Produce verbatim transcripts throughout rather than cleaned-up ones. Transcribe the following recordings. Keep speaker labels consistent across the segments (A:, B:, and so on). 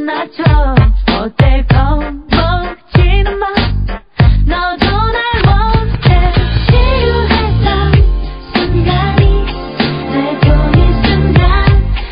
A: 나죠. 어때 겁먹지는 마. 너도 날 원해. 치유했던 순간이 되고 이 순간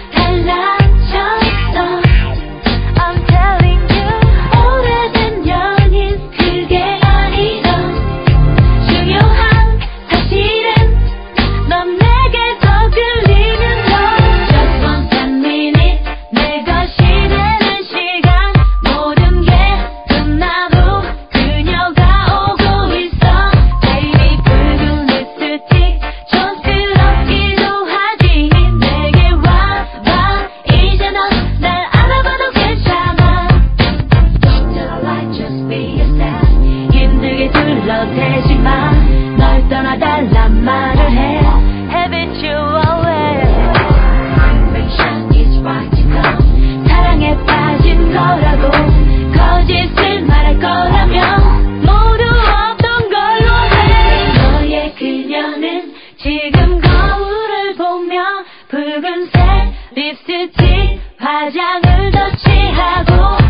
A: 달라졌어. I'm telling you. 오래된 연인 그게 아니던 중요한 사실은 넌 내게 더 끌리는 너. Just one ten minute 내 것이 되는 시간. 모든 게 끝나도 그녀가 오고 있어. Baby 붉은 립스틱 촌스럽기도 하지. 내게 와봐 이제 넌 날 알아봐도 괜찮아. Don't tell a lie, just be yourself. 힘들게 둘러대지 마. 널 떠나달란 말을 해. Habitual way. Perfection is right to come. 사랑에 빠진 거라고 거짓을 말할 거라면 모두 없던 걸로 해. 너의 그녀는 지금 거울을 보며 붉은색 립스틱 화장을 더 칠하고